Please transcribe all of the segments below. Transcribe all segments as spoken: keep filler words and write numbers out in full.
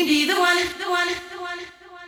be the one, the one, the one, the one.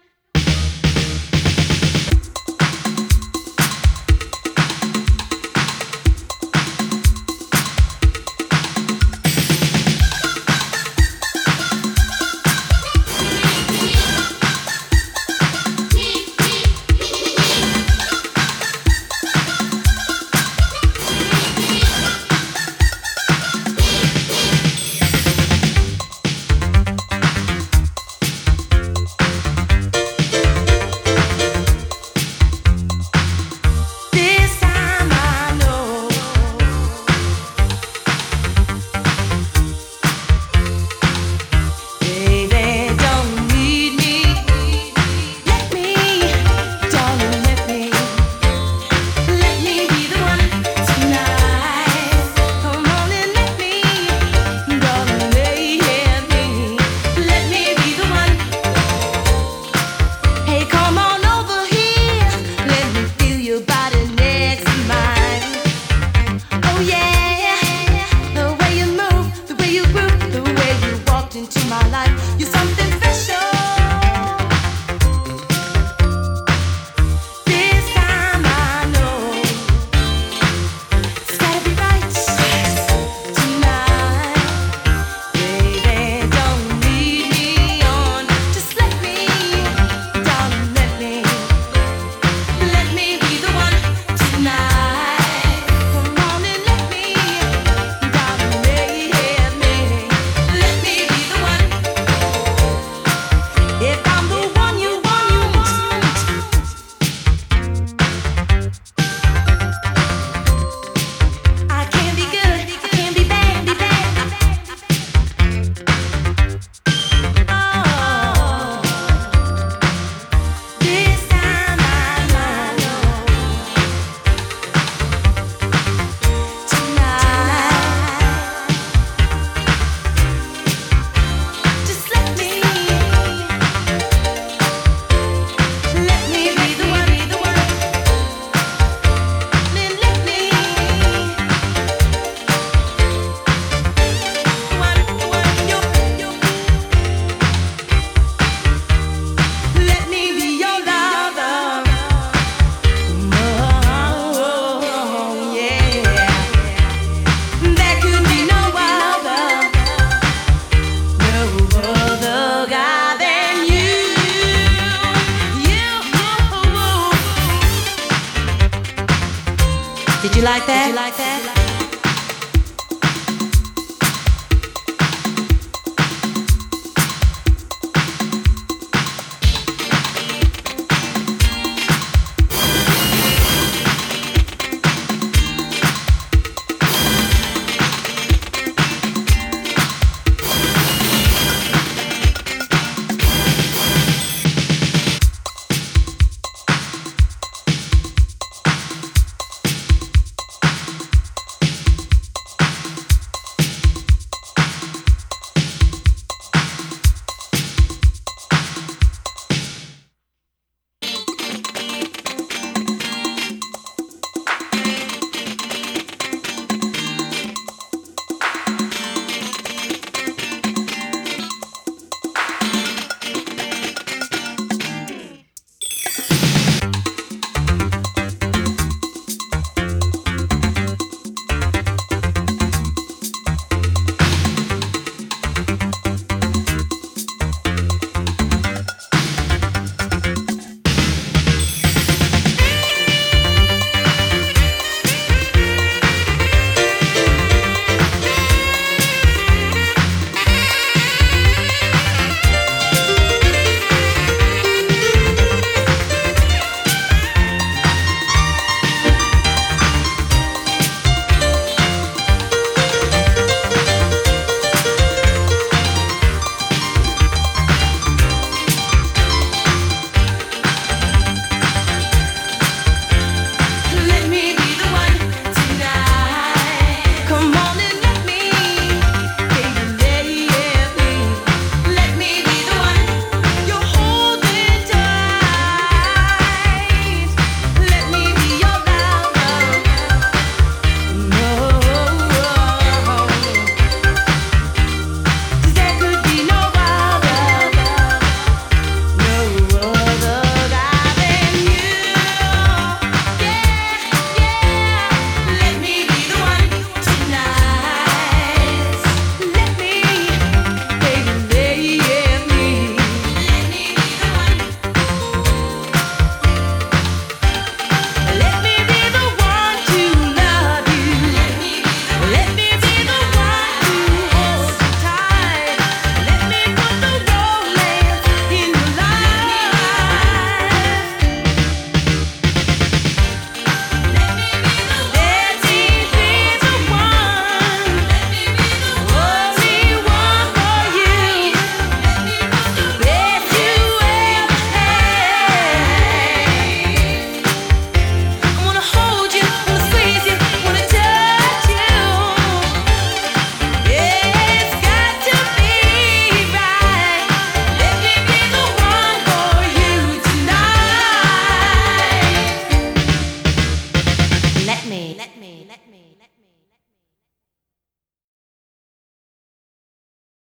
Into my life, you're something special. This time I know it's gotta be right tonight. Baby, don't lead me on. Just let me, darling, let me, let me be the one tonight. Come on and let me, darling, let me, let me be the one. If I'm the one you want, I can be good, I can be bad, be bad. Oh, this time I know tonight. Just let me. Let me be the one, be the one. Let, let me, one, one, you, you. Let me be your lover. Oh, yeah. There could be no other, no other guy than you. You. Did you like that? Did you like that?